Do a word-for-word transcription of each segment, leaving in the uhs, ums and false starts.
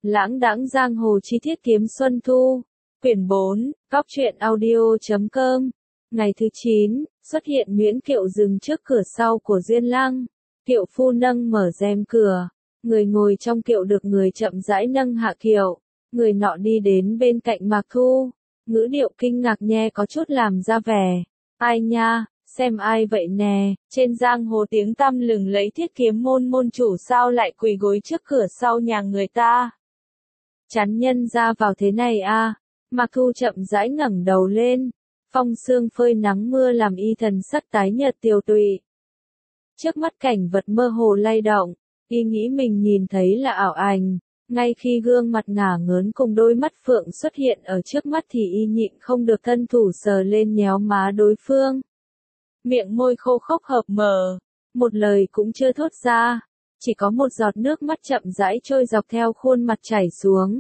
Lãng đãng giang hồ chi tiết kiếm xuân thu. Quyển bốn, Cóc truyện audio chấm com. Ngày thứ chín, xuất hiện Nguyễn Kiệu dừng trước cửa sau của Duyên Lăng. Kiệu phu nâng mở rèm cửa. Người ngồi trong kiệu được người chậm rãi nâng hạ kiệu. Người nọ đi đến bên cạnh Mạc Thu. Ngữ điệu kinh ngạc nhe có chút làm ra vẻ. Ai nha, xem ai vậy nè, trên giang hồ tiếng tăm lừng lấy Thiết Kiếm môn môn chủ sao lại quỳ gối trước cửa sau nhà người ta. Chắn nhân ra vào thế này à, Mạc Thu chậm rãi ngẩng đầu lên, phong sương phơi nắng mưa làm y thần sắc tái nhợt tiều tụy. Trước mắt cảnh vật mơ hồ lay động, y nghĩ mình nhìn thấy là ảo ảnh, ngay khi gương mặt ngả ngớn cùng đôi mắt phượng xuất hiện ở trước mắt thì y nhịn không được thân thủ sờ lên nhéo má đối phương. Miệng môi khô khốc hợp mở, một lời cũng chưa thốt ra, chỉ có một giọt nước mắt chậm rãi trôi dọc theo khuôn mặt chảy xuống.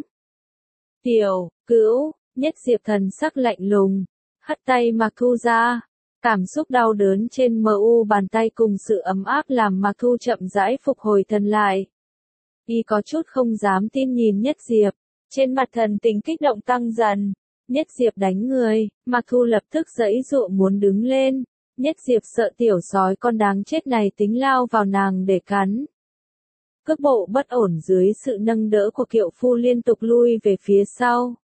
Tiểu, Cữu, Nhất Diệp thần sắc lạnh lùng, hất tay Mạc Thu ra, cảm xúc đau đớn trên mờ u bàn tay cùng sự ấm áp làm Mạc Thu chậm rãi phục hồi thần lại. Y có chút không dám tin nhìn Nhất Diệp, trên mặt thần tình kích động tăng dần. Nhất Diệp đánh người, Mạc Thu lập tức giãy giụa muốn đứng lên. Nhất Diệp sợ tiểu sói con đáng chết này tính lao vào nàng để cắn. Cước bộ bất ổn dưới sự nâng đỡ của kiệu phu liên tục lui về phía sau.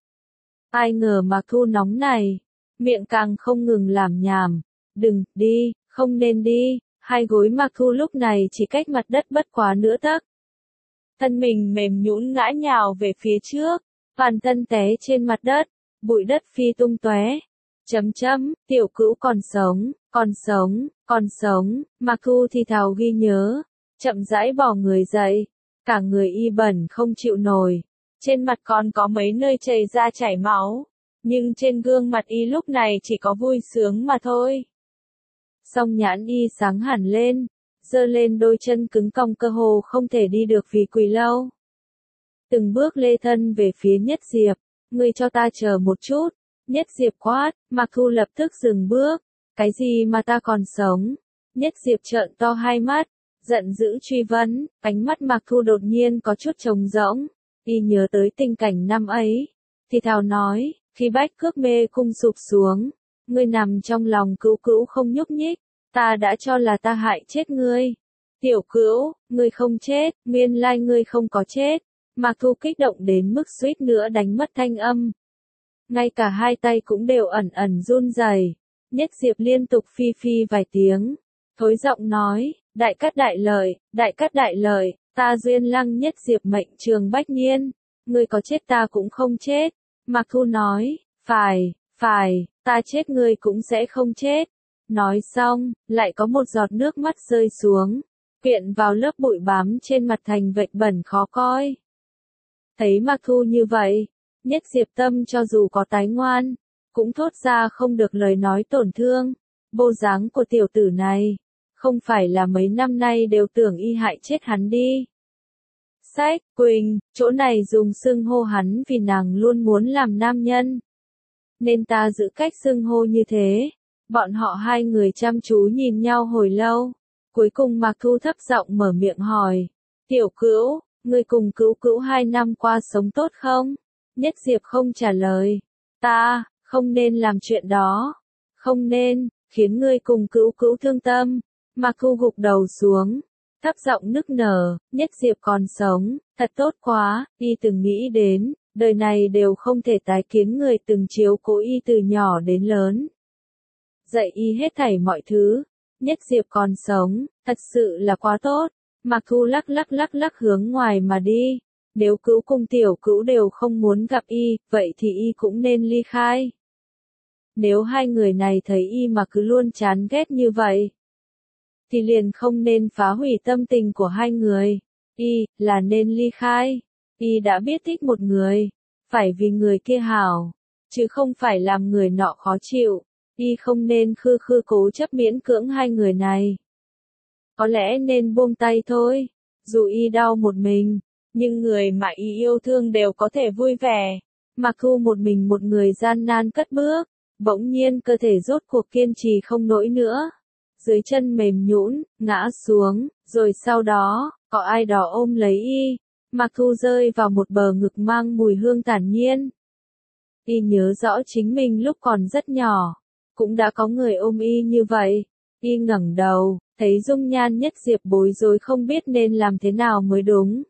Ai ngờ Mạc Thu nóng này, miệng càng không ngừng làm nhảm. Đừng, đi, không nên đi, hai gối Mạc Thu lúc này chỉ cách mặt đất bất quá nửa tấc. Thân mình mềm nhũn ngã nhào về phía trước, toàn thân té trên mặt đất, bụi đất phi tung tóe. Chấm chấm, Tiểu Cữu còn sống, còn sống, còn sống, Mạc Thu thì thào ghi nhớ, chậm rãi bỏ người dậy, cả người y bẩn không chịu nổi, trên mặt còn có mấy nơi chảy ra chảy máu, nhưng trên gương mặt y lúc này chỉ có vui sướng mà thôi. Song nhãn y sáng hẳn lên, giơ lên đôi chân cứng cong cơ hồ không thể đi được vì quỳ lâu. Từng bước lê thân về phía Nhất Diệp, ngươi cho ta chờ một chút. Nhất Diệp quát, Mạc Thu lập tức dừng bước. Cái gì mà ta còn sống? Nhất Diệp trợn to hai mắt, giận dữ truy vấn, ánh mắt Mạc Thu đột nhiên có chút trống rỗng. Y nhớ tới tình cảnh năm ấy, thì thào nói, khi bách cước mê cung sụp xuống, ngươi nằm trong lòng Cữu Cữu không nhúc nhích, ta đã cho là ta hại chết ngươi. Tiểu Cữu, ngươi không chết, nguyên lai ngươi không có chết. Mạc Thu kích động đến mức suýt nữa đánh mất thanh âm. Ngay cả hai tay cũng đều ẩn ẩn run rẩy. Nhất Diệp liên tục phi phi vài tiếng, thối giọng nói, đại cát đại lợi, đại cát đại lợi, ta Duyên Lăng Nhất Diệp mệnh trường bách nhiên, ngươi có chết ta cũng không chết. Mạc Thu nói, phải, phải, ta chết ngươi cũng sẽ không chết. Nói xong, lại có một giọt nước mắt rơi xuống, quyện vào lớp bụi bám trên mặt thành vệt bẩn khó coi. Thấy Mạc Thu như vậy, Nhất Diệp tâm cho dù có tái ngoan, cũng thốt ra không được lời nói tổn thương. Bộ dáng của tiểu tử này, không phải là mấy năm nay đều tưởng y hại chết hắn đi. Sách, Quỳnh, chỗ này dùng xưng hô hắn vì nàng luôn muốn làm nam nhân. Nên ta giữ cách xưng hô như thế. Bọn họ hai người chăm chú nhìn nhau hồi lâu. Cuối cùng Mạc Thu thấp giọng mở miệng hỏi. Tiểu Cữu, ngươi cùng Cữu Cữu hai năm qua sống tốt không? Nhất Diệp không trả lời. Ta, không nên làm chuyện đó. Không nên, khiến ngươi cùng Cữu Cữu thương tâm. Mạc Thu gục đầu xuống, thấp giọng nức nở, Nhất Diệp còn sống, thật tốt quá, y từng nghĩ đến, đời này đều không thể tái kiến người từng chiếu cố y từ nhỏ đến lớn. Dạy y hết thảy mọi thứ, Nhất Diệp còn sống, thật sự là quá tốt. Mạc Thu lắc lắc lắc lắc hướng ngoài mà đi. Nếu Cữu cùng Tiểu Cữu đều không muốn gặp y, vậy thì y cũng nên ly khai. Nếu hai người này thấy y mà cứ luôn chán ghét như vậy, thì liền không nên phá hủy tâm tình của hai người. Y, là nên ly khai. Y đã biết thích một người, phải vì người kia hảo, chứ không phải làm người nọ khó chịu. Y không nên khư khư cố chấp miễn cưỡng hai người này. Có lẽ nên buông tay thôi. Dù y đau một mình, nhưng người mà y yêu thương đều có thể vui vẻ. Mạc Thu một mình một người gian nan cất bước, bỗng nhiên cơ thể rốt cuộc kiên trì không nổi nữa. Dưới chân mềm nhũn, ngã xuống, rồi sau đó, có ai đó ôm lấy y. Mạc Thu rơi vào một bờ ngực mang mùi hương thản nhiên. Y nhớ rõ chính mình lúc còn rất nhỏ, cũng đã có người ôm y như vậy. Y ngẩng đầu, thấy dung nhan Nhất Diệp bối rối không biết nên làm thế nào mới đúng.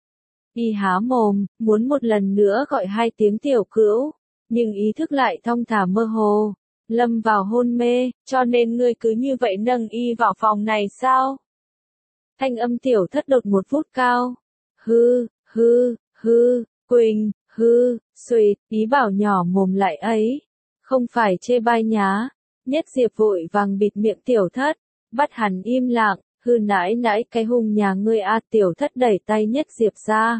Y há mồm, muốn một lần nữa gọi hai tiếng tiểu cữu, nhưng ý thức lại thong thả mơ hồ, lâm vào hôn mê, cho nên ngươi cứ như vậy nâng y vào phòng này sao? Thanh âm tiểu thất đột một phút cao. Hư, hư, hư, Quỳnh, hư, suyệt, ý bảo nhỏ mồm lại ấy. Không phải chê bai nhá. Nhất Diệp vội vàng bịt miệng tiểu thất, bắt hắn im lặng, hư nãi nãi cái hùng nhà ngươi a. Tiểu thất đẩy tay Nhất Diệp ra.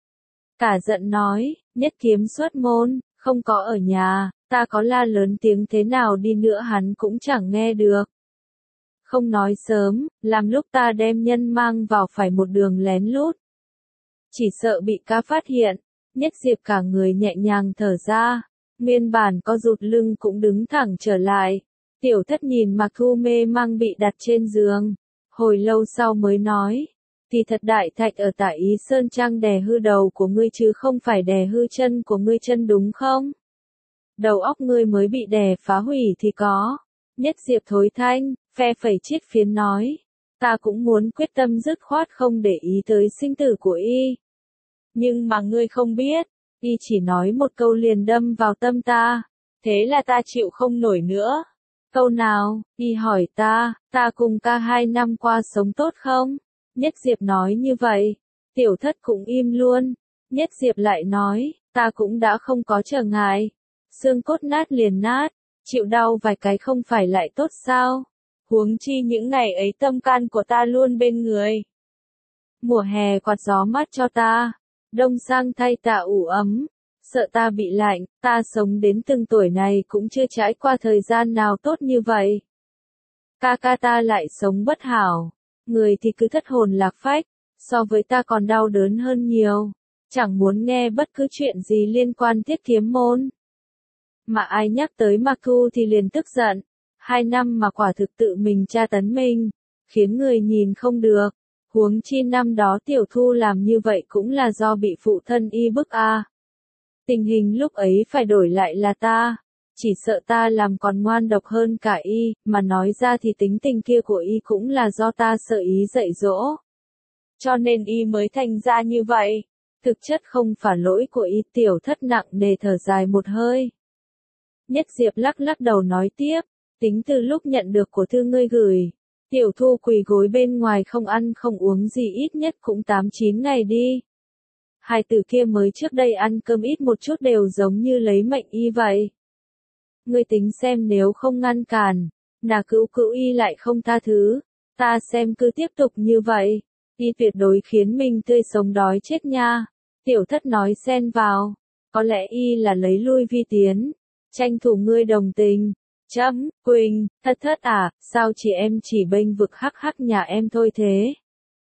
Cả giận nói, Nhất Kiếm xuất môn, không có ở nhà, ta có la lớn tiếng thế nào đi nữa hắn cũng chẳng nghe được. Không nói sớm, làm lúc ta đem nhân mang vào phải một đường lén lút. Chỉ sợ bị ca phát hiện, Nhất Diệp cả người nhẹ nhàng thở ra, nguyên bản có rụt lưng cũng đứng thẳng trở lại. Tiểu thất nhìn Mạc Thu mê mang bị đặt trên giường, hồi lâu sau mới nói, thì thật đại thạch ở tại Ý Sơn Trang đè hư đầu của ngươi chứ không phải đè hư chân của ngươi chân đúng không? Đầu óc ngươi mới bị đè phá hủy thì có. Nhất Diệp thối thanh, phe phẩy chiếc phiến nói, ta cũng muốn quyết tâm dứt khoát không để ý tới sinh tử của y. Nhưng mà ngươi không biết, y chỉ nói một câu liền đâm vào tâm ta, thế là ta chịu không nổi nữa. Câu nào, y hỏi ta, ta cùng ca hai năm qua sống tốt không? Nhất Diệp nói như vậy, tiểu thất cũng im luôn. Nhất Diệp lại nói, ta cũng đã không có trở ngại. Xương cốt nát liền nát, chịu đau vài cái không phải lại tốt sao? Huống chi những ngày ấy tâm can của ta luôn bên người. Mùa hè quạt gió mát cho ta, đông sang thay ta ủ ấm, sợ ta bị lạnh, ta sống đến từng tuổi này cũng chưa trải qua thời gian nào tốt như vậy. Ca ca ta lại sống bất hảo, người thì cứ thất hồn lạc phách, so với ta còn đau đớn hơn nhiều, chẳng muốn nghe bất cứ chuyện gì liên quan Thiết Kiếm môn. Mà ai nhắc tới Mạc Thu thì liền tức giận, hai năm mà quả thực tự mình tra tấn mình, khiến người nhìn không được. Huống chi năm đó Tiểu Thu làm như vậy cũng là do bị phụ thân y bức a. À. Tình hình lúc ấy phải đổi lại là ta, chỉ sợ ta làm còn ngoan độc hơn cả y, mà nói ra thì tính tình kia của y cũng là do ta sợ ý dạy dỗ. Cho nên y mới thành ra như vậy, thực chất không phải lỗi của y. Tiểu thất nặng nề thở dài một hơi. Nhất Diệp lắc lắc đầu nói tiếp, tính từ lúc nhận được của thư ngươi gửi, Tiểu Thu quỳ gối bên ngoài không ăn không uống gì ít nhất cũng tám chín ngày đi. Hai từ kia mới trước đây ăn cơm ít một chút đều giống như lấy mệnh y vậy. Ngươi tính xem nếu không ngăn cản, nà cữu cữu y lại không tha thứ, ta xem cứ tiếp tục như vậy, y tuyệt đối khiến mình tươi sống đói chết nha. Tiểu thất nói xen vào, có lẽ y là lấy lui vi tiến, tranh thủ ngươi đồng tình. Chấm, Quỳnh, thất thất à, sao chị em chỉ bênh vực hắc hắc nhà em thôi thế?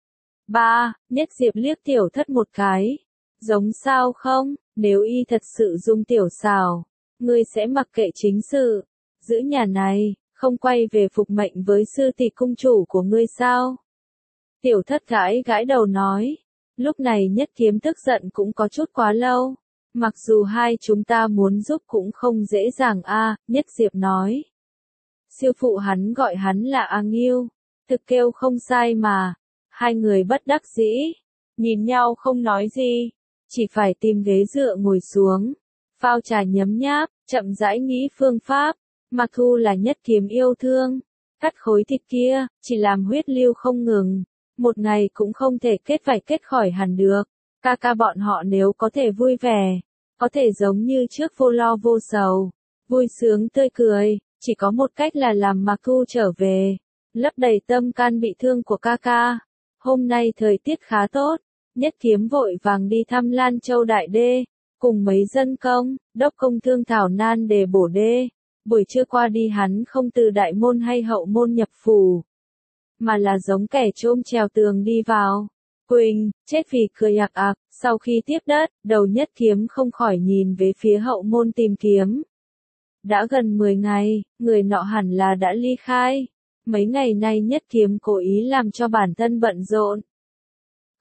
Ba, Nhất Diệp liếc tiểu thất một cái. Giống sao không, nếu y thật sự dung tiểu xào, ngươi sẽ mặc kệ chính sự, giữ nhà này, không quay về phục mệnh với sư tỷ cung chủ của ngươi sao? Tiểu thất gãi gãi đầu nói, lúc này Nhất Kiếm tức giận cũng có chút quá lâu. Mặc dù hai chúng ta muốn giúp cũng không dễ dàng a. À, Nhất Diệp nói. Siêu phụ hắn gọi hắn là A Nghiêu, thực kêu không sai mà. Hai người bất đắc dĩ, nhìn nhau không nói gì, chỉ phải tìm ghế dựa ngồi xuống, phao trà nhấm nháp, chậm rãi nghĩ phương pháp. Mạc Thu là Nhất Kiếm yêu thương, cắt khối thịt kia, chỉ làm huyết lưu không ngừng, một ngày cũng không thể kết vảy kết khỏi hẳn được. Ca ca bọn họ nếu có thể vui vẻ, có thể giống như trước vô lo vô sầu, vui sướng tươi cười, chỉ có một cách là làm Mạc Thu trở về, lấp đầy tâm can bị thương của ca ca. Hôm nay thời tiết khá tốt, Nhất Kiếm vội vàng đi thăm Lan Châu Đại Đê, cùng mấy dân công, đốc công thương thảo nan đề bổ đê. Buổi trưa qua đi hắn không từ đại môn hay hậu môn nhập phủ, mà là giống kẻ trôm trèo tường đi vào. Quỳnh, chết vì cười ạc ạc, sau khi tiếp đất, đầu Nhất Kiếm không khỏi nhìn về phía hậu môn tìm kiếm. Đã gần mười ngày, người nọ hẳn là đã ly khai. Mấy ngày nay Nhất Kiếm cố ý làm cho bản thân bận rộn.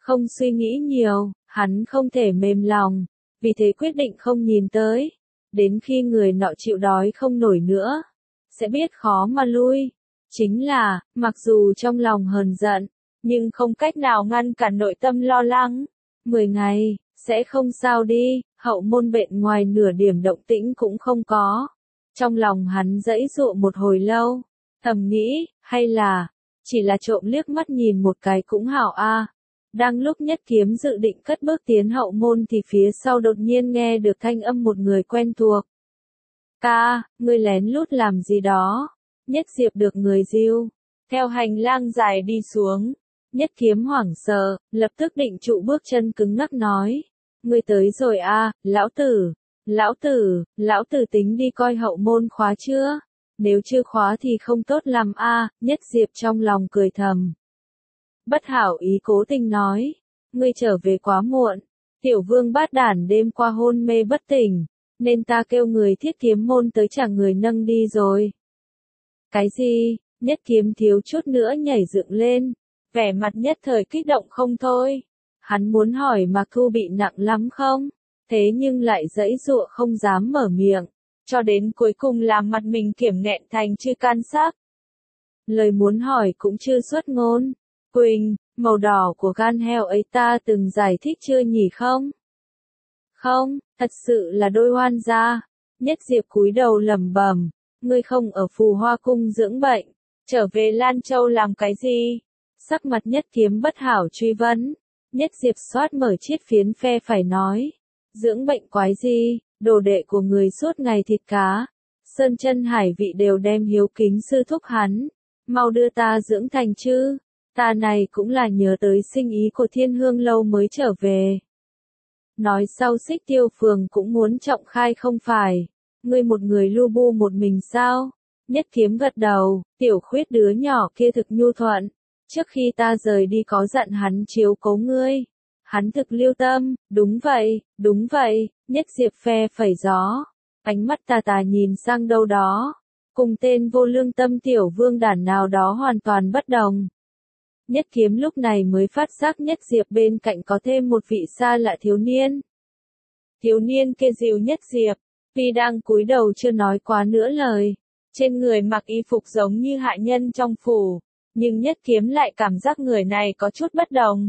Không suy nghĩ nhiều, hắn không thể mềm lòng, vì thế quyết định không nhìn tới. Đến khi người nọ chịu đói không nổi nữa, sẽ biết khó mà lui. Chính là, mặc dù trong lòng hờn giận, nhưng không cách nào ngăn cản nội tâm lo lắng. Mười ngày, sẽ không sao đi, hậu môn bên ngoài nửa điểm động tĩnh cũng không có. Trong lòng hắn giãy giụa một hồi lâu, thầm nghĩ, hay là, chỉ là trộm liếc mắt nhìn một cái cũng hảo a. Đang lúc Nhất Kiếm dự định cất bước tiến hậu môn thì phía sau đột nhiên nghe được thanh âm một người quen thuộc. Ca, ngươi lén lút làm gì đó? Nhất Diệp được người dìu, theo hành lang dài đi xuống. Nhất Kiếm hoảng sợ, lập tức định trụ bước chân cứng ngắc nói. Ngươi tới rồi a, lão tử, lão tử, lão tử tính đi coi hậu môn khóa chưa? Nếu chưa khóa thì không tốt làm a. Nhất Diệp trong lòng cười thầm. Bất hảo ý cố tình nói. Ngươi trở về quá muộn, tiểu vương bát đản đêm qua hôn mê bất tỉnh, nên ta kêu người Thiết Kiếm môn tới trả người nâng đi rồi. Cái gì? Nhất Kiếm thiếu chút nữa nhảy dựng lên, vẻ mặt nhất thời kích động không thôi. Hắn muốn hỏi Mạc Thu bị nặng lắm không? Thế nhưng lại giãy giụa không dám mở miệng, cho đến cuối cùng làm mặt mình kiềm nghẹn thành chư can sắc. Lời muốn hỏi cũng chưa xuất ngôn. Quỳnh, màu đỏ của gan heo ấy ta từng giải thích chưa nhỉ không? Không, thật sự là đôi oan gia. Nhất Diệp cúi đầu lẩm bẩm, ngươi không ở Phù Hoa cung dưỡng bệnh, trở về Lan Châu làm cái gì? Sắc mặt Nhất Kiếm bất hảo truy vấn. Nhất Diệp xoát mở chiếc phiến phe phải nói, dưỡng bệnh quái gì, đồ đệ của người suốt ngày thịt cá, sơn chân hải vị đều đem hiếu kính sư thúc hắn, mau đưa ta dưỡng thành chứ. Ta này cũng là nhớ tới sinh ý của Thiên Hương lâu mới trở về. Nói sau Xích Tiêu Phường cũng muốn trọng khai không phải, ngươi một người lu bu một mình sao? Nhất Kiếm gật đầu, tiểu khuyết đứa nhỏ kia thực nhu thuận, trước khi ta rời đi có dặn hắn chiếu cố ngươi. Hắn thực lưu tâm, đúng vậy, đúng vậy. Nhất Diệp phe phẩy gió, ánh mắt tà tà nhìn sang đâu đó, cùng tên vô lương tâm tiểu vương đản nào đó hoàn toàn bất đồng. Nhất Kiếm lúc này mới phát giác Nhất Diệp bên cạnh có thêm một vị xa lạ thiếu niên. Thiếu niên kia dìu Nhất Diệp, vì đang cúi đầu chưa nói quá nửa lời, trên người mặc y phục giống như hạ nhân trong phủ, nhưng Nhất Kiếm lại cảm giác người này có chút bất đồng.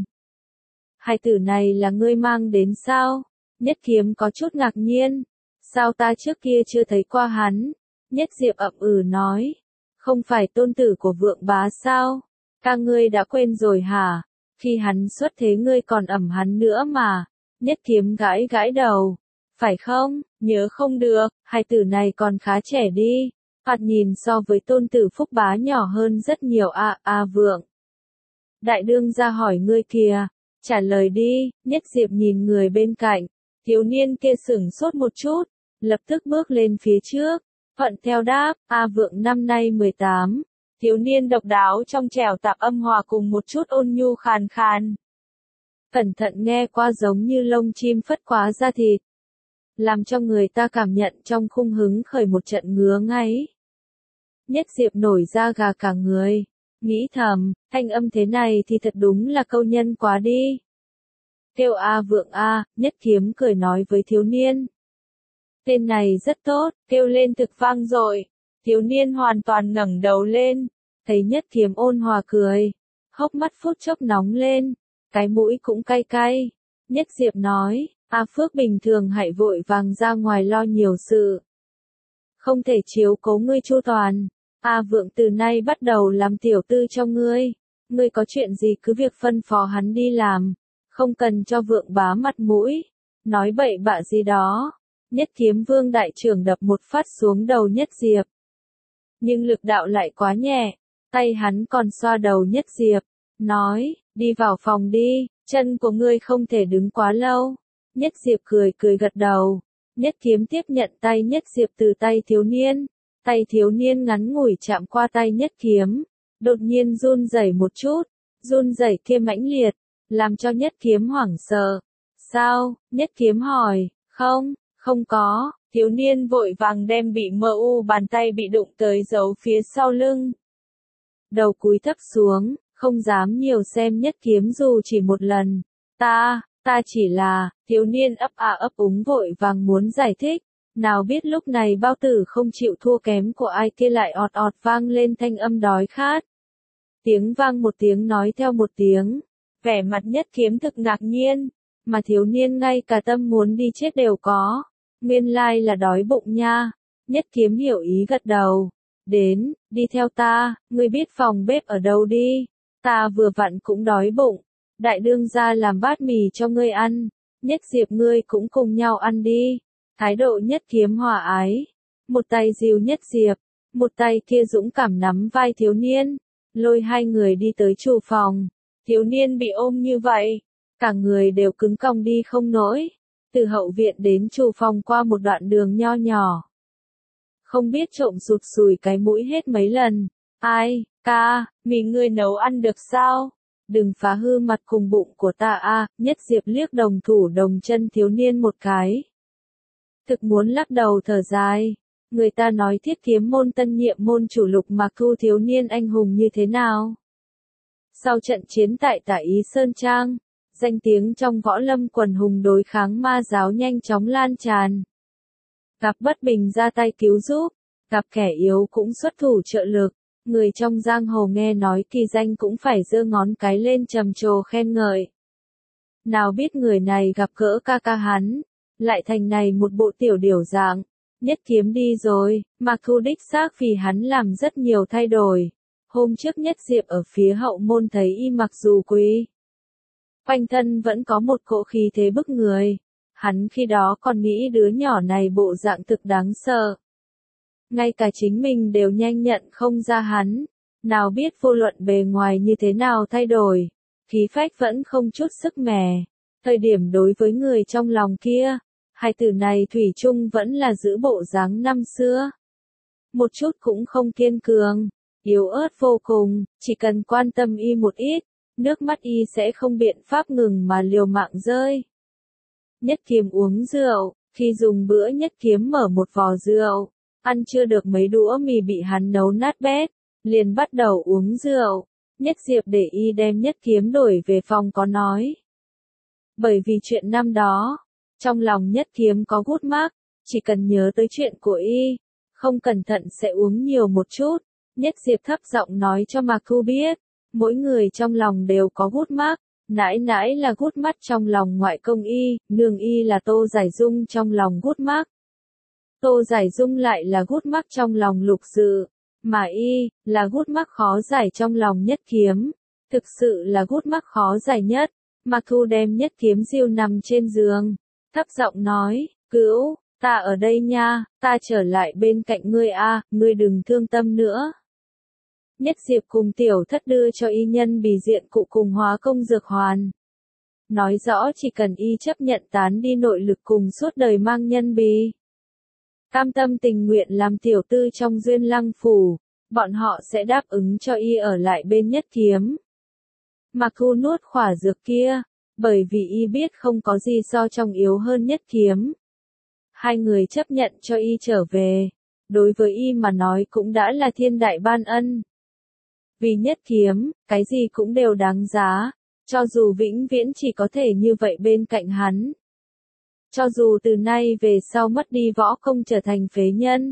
Hai tử này là ngươi mang đến sao? Nhất Kiếm có chút ngạc nhiên. Sao ta trước kia chưa thấy qua hắn? Nhất Diệp ậm ừ nói. Không phải tôn tử của Vượng Bá sao? Ca ngươi đã quên rồi hả? Khi hắn xuất thế ngươi còn ẩm hắn nữa mà. Nhất Kiếm gãi gãi đầu. Phải không? Nhớ không được, hai tử này còn khá trẻ đi. Thoạt nhìn so với tôn tử Phúc Bá nhỏ hơn rất nhiều a à, a à, Vượng. Đại đương ra hỏi ngươi kìa. Trả lời đi. Nhất Diệp nhìn người bên cạnh. Thiếu niên kia sửng sốt một chút, lập tức bước lên phía trước. Thuận theo đáp, A Vượng năm nay mười tám. Thiếu niên độc đáo trong trẻo tạp âm hòa cùng một chút ôn nhu khàn khàn. Cẩn thận nghe qua giống như lông chim phất quá da thịt, làm cho người ta cảm nhận trong khung hứng khởi một trận ngứa ngáy. Nhất Diệp nổi da gà cả người, nghĩ thầm, thanh âm thế này thì thật đúng là câu nhân quá đi. Kêu A Vượng A, Nhất Kiếm cười nói với thiếu niên. Tên này rất tốt, kêu lên thực vang dội. Thiếu niên hoàn toàn ngẩng đầu lên, thấy Nhất Kiếm ôn hòa cười, hốc mắt phút chốc nóng lên, cái mũi cũng cay cay. Nhất Diệp nói, A Phước bình thường hãy vội vàng ra ngoài lo nhiều sự, không thể chiếu cố ngươi chu toàn. A Vượng từ nay bắt đầu làm tiểu tư cho ngươi, ngươi có chuyện gì cứ việc phân phó hắn đi làm, không cần cho Vượng Bá mặt mũi, nói bậy bạ gì đó. Nhất Kiếm vương đại trưởng đập một phát xuống đầu Nhất Diệp, nhưng lực đạo lại quá nhẹ, tay hắn còn xoa đầu Nhất Diệp, nói, đi vào phòng đi, chân của ngươi không thể đứng quá lâu. Nhất Diệp cười cười gật đầu. Nhất Kiếm tiếp nhận tay Nhất Diệp từ tay thiếu niên, tay thiếu niên ngắn ngủi chạm qua tay Nhất Kiếm, đột nhiên run rẩy một chút, run rẩy kia mãnh liệt, làm cho Nhất Kiếm hoảng sợ. Sao? Nhất Kiếm hỏi. Không, không có. Thiếu niên vội vàng đem bị mờ u bàn tay bị đụng tới giấu phía sau lưng. Đầu cúi thấp xuống, không dám nhiều xem Nhất Kiếm dù chỉ một lần. Ta, ta chỉ là, thiếu niên ấp a ấp úng vội vàng muốn giải thích. Nào biết lúc này bao tử không chịu thua kém của ai kia lại ọt ọt vang lên thanh âm đói khát. Tiếng vang một tiếng nói theo một tiếng. Vẻ mặt Nhất Kiếm thực ngạc nhiên. Mà thiếu niên ngay cả tâm muốn đi chết đều có. Nguyên lai là đói bụng nha. Nhất Kiếm hiểu ý gật đầu. Đến, đi theo ta, ngươi biết phòng bếp ở đâu đi. Ta vừa vặn cũng đói bụng. Đại đương gia làm bát mì cho ngươi ăn. Nhất Diệp ngươi cũng cùng nhau ăn đi. Thái độ Nhất Kiếm hòa ái. Một tay dìu Nhất Diệp. Một tay kia dũng cảm nắm vai thiếu niên. Lôi hai người đi tới chủ phòng. Thiếu niên bị ôm như vậy. Cả người đều cứng cong đi không nổi. Từ hậu viện đến chủ phòng qua một đoạn đường nho nhỏ. Không biết trộm sụt sùi cái mũi hết mấy lần. Ai, ca, mì ngươi nấu ăn được sao? Đừng phá hư mặt cùng bụng của ta a. Nhất Diệp liếc đồng thủ đồng chân thiếu niên một cái. Thực muốn lắc đầu thở dài. Người ta nói Thiết Kiếm môn tân nhiệm môn chủ Lục Mạc Thu thiếu niên anh hùng như thế nào? Sau trận chiến tại Tả Ý Sơn Trang, danh tiếng trong võ lâm quần hùng đối kháng ma giáo nhanh chóng lan tràn. Gặp bất bình ra tay cứu giúp, gặp kẻ yếu cũng xuất thủ trợ lực, người trong giang hồ nghe nói kỳ danh cũng phải giơ ngón cái lên trầm trồ khen ngợi. Nào biết người này gặp gỡ ca ca hắn, lại thành này một bộ tiểu điểu dạng. Nhất Kiếm đi rồi, Mạc Thu đích xác vì hắn làm rất nhiều thay đổi. Hôm trước Nhất Diệp ở phía hậu môn thấy y mặc dù quý, quanh thân vẫn có một cỗ khí thế bức người. Hắn khi đó còn nghĩ đứa nhỏ này bộ dạng thực đáng sợ. Ngay cả chính mình đều nhanh nhận không ra hắn. Nào biết vô luận bề ngoài như thế nào thay đổi, khí phách vẫn không chút sức mẻ. Thời điểm đối với người trong lòng kia, hai từ này thủy chung vẫn là giữ bộ dáng năm xưa. Một chút cũng không kiên cường, yếu ớt vô cùng, chỉ cần quan tâm y một ít, nước mắt y sẽ không biện pháp ngừng mà liều mạng rơi. Nhất Kiếm uống rượu, khi dùng bữa Nhất Kiếm mở một vò rượu, ăn chưa được mấy đũa mì bị hắn nấu nát bét, liền bắt đầu uống rượu. Nhất Diệp để y đem Nhất Kiếm đổi về phòng có nói. Bởi vì chuyện năm đó, trong lòng Nhất Kiếm có gút mắc, chỉ cần nhớ tới chuyện của y, không cẩn thận sẽ uống nhiều một chút. Nhất Diệp thấp giọng nói cho Mạc Thu biết, mỗi người trong lòng đều có gút mắc. Nãi nãi là gút mắt trong lòng ngoại công y, nương y là Tô Giải Dung trong lòng gút mắc. Tô Giải Dung lại là gút mắc trong lòng Lục Dự, mà y, là gút mắc khó giải trong lòng Nhất Kiếm. Thực sự là gút mắc khó giải nhất. Mạc Thu đem Nhất Kiếm diêu nằm trên giường, thấp giọng nói, cữu, ta ở đây nha, ta trở lại bên cạnh ngươi a, ngươi đừng thương tâm nữa. Nhất Diệp cùng tiểu thất đưa cho y nhân bì diện cụ cùng hóa công dược hoàn. Nói rõ chỉ cần y chấp nhận tán đi nội lực cùng suốt đời mang nhân bì. Cam tâm tình nguyện làm tiểu tư trong Duyên Lăng Phủ, bọn họ sẽ đáp ứng cho y ở lại bên Nhất Kiếm. Mạc Thu nuốt khỏa dược kia, bởi vì y biết không có gì so trong yếu hơn Nhất Kiếm. Hai người chấp nhận cho y trở về, đối với y mà nói cũng đã là thiên đại ban ân. Vì Nhất Kiếm, cái gì cũng đều đáng giá, cho dù vĩnh viễn chỉ có thể như vậy bên cạnh hắn. Cho dù từ nay về sau mất đi võ công trở thành phế nhân,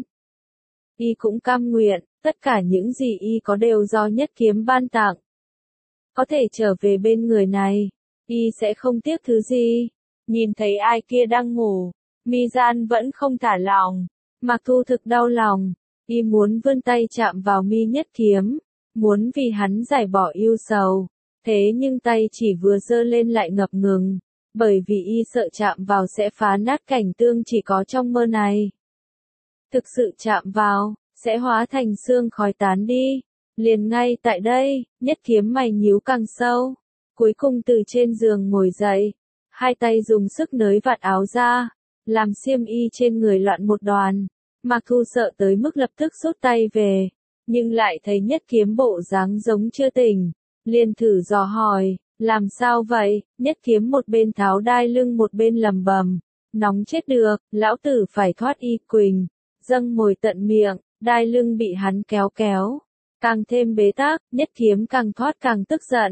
y cũng cam nguyện, tất cả những gì y có đều do Nhất Kiếm ban tặng. Có thể trở về bên người này, y sẽ không tiếc thứ gì. Nhìn thấy ai kia đang ngủ, mi gian vẫn không thả lòng. Mạc Thu thực đau lòng, y muốn vươn tay chạm vào mi Nhất Kiếm, muốn vì hắn giải bỏ yêu sầu. Thế nhưng tay chỉ vừa giơ lên lại ngập ngừng, bởi vì y sợ chạm vào sẽ phá nát cảnh tương chỉ có trong mơ này. Thực sự chạm vào, sẽ hóa thành xương khói tán đi. Liền ngay tại đây, Nhất Kiếm mày nhíu càng sâu, cuối cùng từ trên giường ngồi dậy, hai tay dùng sức nới vạt áo ra, làm xiêm y trên người loạn một đoàn. Mạc Thu sợ tới mức lập tức rút tay về, nhưng lại thấy Nhất Kiếm bộ dáng giống chưa tỉnh, liền thử dò hỏi, làm sao vậy? Nhất Kiếm một bên tháo đai lưng một bên lầm bầm, nóng chết được, lão tử phải thoát y quỳnh, dâng mồi tận miệng, đai lưng bị hắn kéo kéo, càng thêm bế tắc. Nhất Kiếm càng thoát càng tức giận,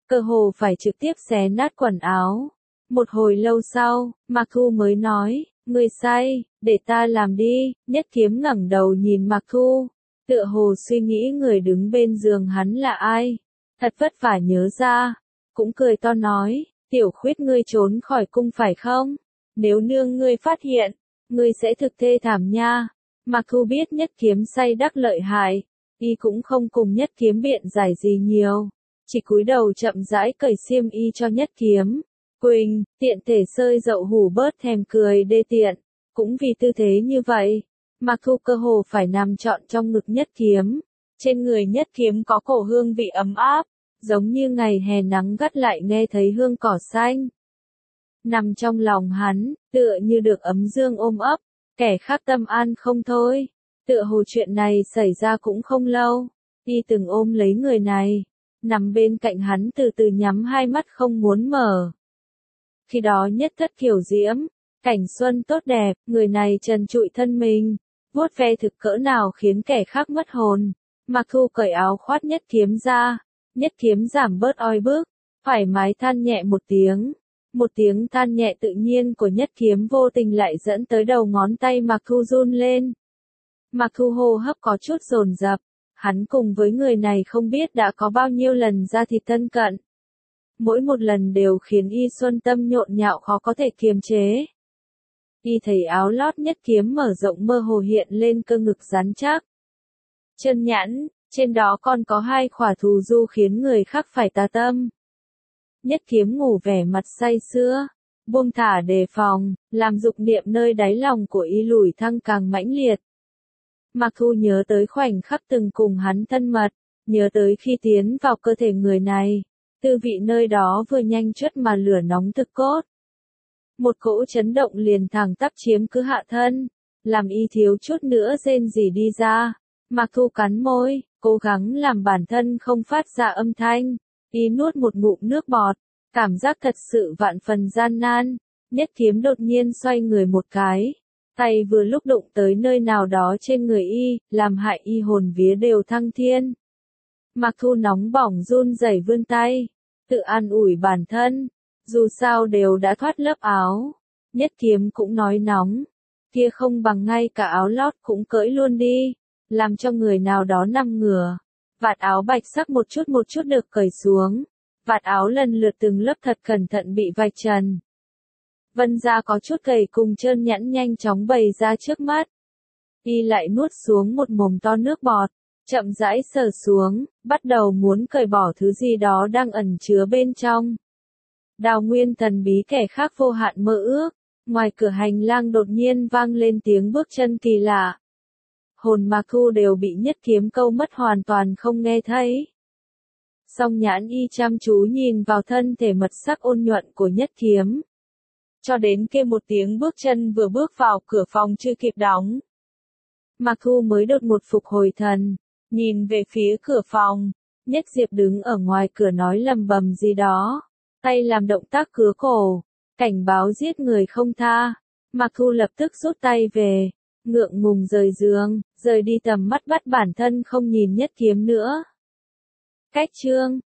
cơ hồ phải trực tiếp xé nát quần áo. Một hồi lâu sau, Mạc Thu mới nói, ngươi say, để ta làm đi. Nhất Kiếm ngẩng đầu nhìn Mạc Thu, tựa hồ suy nghĩ người đứng bên giường hắn là ai. Thật vất vả nhớ ra, cũng cười to nói, Tiểu Khuyết ngươi trốn khỏi cung phải không? Nếu nương ngươi phát hiện, ngươi sẽ thực thê thảm nha. Mạc Thu biết Nhất Kiếm say đắc lợi hại, y cũng không cùng Nhất Kiếm biện giải gì nhiều, chỉ cúi đầu chậm rãi cởi xiêm y cho Nhất Kiếm. Quỳnh, tiện thể sơi dậu hủ bớt thèm cười đê tiện, cũng vì tư thế như vậy, Mạc Thu cơ hồ phải nằm trọn trong ngực Nhất Kiếm. Trên người Nhất Kiếm có cổ hương vị ấm áp, giống như ngày hè nắng gắt lại nghe thấy hương cỏ xanh. Nằm trong lòng hắn, tựa như được ấm dương ôm ấp, kẻ khác tâm an không thôi. Tựa hồ chuyện này xảy ra cũng không lâu, y từng ôm lấy người này, nằm bên cạnh hắn từ từ nhắm hai mắt không muốn mở. Khi đó nhất thất kiều diễm, cảnh xuân tốt đẹp, người này trần trụi thân mình, vuốt ve thực cỡ nào khiến kẻ khác mất hồn. Mạc Thu cởi áo khoác Nhất Kiếm ra, Nhất Kiếm giảm bớt oi bức, thoải mái than nhẹ một tiếng. Một tiếng than nhẹ tự nhiên của Nhất Kiếm vô tình lại dẫn tới đầu ngón tay Mạc Thu run lên. Mạc Thu hô hấp có chút dồn dập, hắn cùng với người này không biết đã có bao nhiêu lần ra thịt thân cận. Mỗi một lần đều khiến y xuân tâm nhộn nhạo khó có thể kiềm chế. Y thấy áo lót Nhất Kiếm mở rộng mơ hồ hiện lên cơ ngực rắn chắc. Chân nhẵn, trên đó còn có hai khỏa thù du khiến người khác phải tà tâm. Nhất Kiếm ngủ vẻ mặt say sưa, buông thả đề phòng, làm dục niệm nơi đáy lòng của y lủi thăng càng mãnh liệt. Mạc Thu nhớ tới khoảnh khắc từng cùng hắn thân mật, nhớ tới khi tiến vào cơ thể người này, tư vị nơi đó vừa nhanh chớt mà lửa nóng thực cốt. Một cỗ chấn động liền thẳng tắp chiếm cứ hạ thân, làm y thiếu chút nữa rên rỉ đi ra. Mạc Thu cắn môi, cố gắng làm bản thân không phát ra âm thanh, y nuốt một ngụm nước bọt, cảm giác thật sự vạn phần gian nan. Nhất Kiếm đột nhiên xoay người một cái, tay vừa lúc đụng tới nơi nào đó trên người y, làm hại y hồn vía đều thăng thiên. Mạc Thu nóng bỏng run rẩy vươn tay, tự an ủi bản thân, dù sao đều đã thoát lớp áo. Nhất Kiếm cũng nói nóng, kia không bằng ngay cả áo lót cũng cởi luôn đi, làm cho người nào đó nằm ngửa. Vạt áo bạch sắc một chút một chút được cởi xuống, vạt áo lần lượt từng lớp thật cẩn thận bị vạch trần. Vân da có chút gầy cùng trơn nhẵn nhanh chóng bày ra trước mắt. Y lại nuốt xuống một mồm to nước bọt, chậm rãi sờ xuống, bắt đầu muốn cởi bỏ thứ gì đó đang ẩn chứa bên trong. Đào nguyên thần bí kẻ khác vô hạn mơ ước, ngoài cửa hành lang đột nhiên vang lên tiếng bước chân kỳ lạ. Hồn Mạc Thu đều bị Nhất Kiếm câu mất hoàn toàn không nghe thấy. Song nhãn y chăm chú nhìn vào thân thể mật sắc ôn nhuận của Nhất Kiếm. Cho đến kia một tiếng bước chân vừa bước vào cửa phòng chưa kịp đóng. Mạc Thu mới đột một phục hồi thần, nhìn về phía cửa phòng, Nhất Diệp đứng ở ngoài cửa nói lầm bầm gì đó, tay làm động tác cứa cổ, cảnh báo giết người không tha. Mạc Thu lập tức rút tay về, ngượng ngùng rời giường, rời đi tầm mắt bắt bản thân không nhìn Nhất Kiếm nữa. Cách chương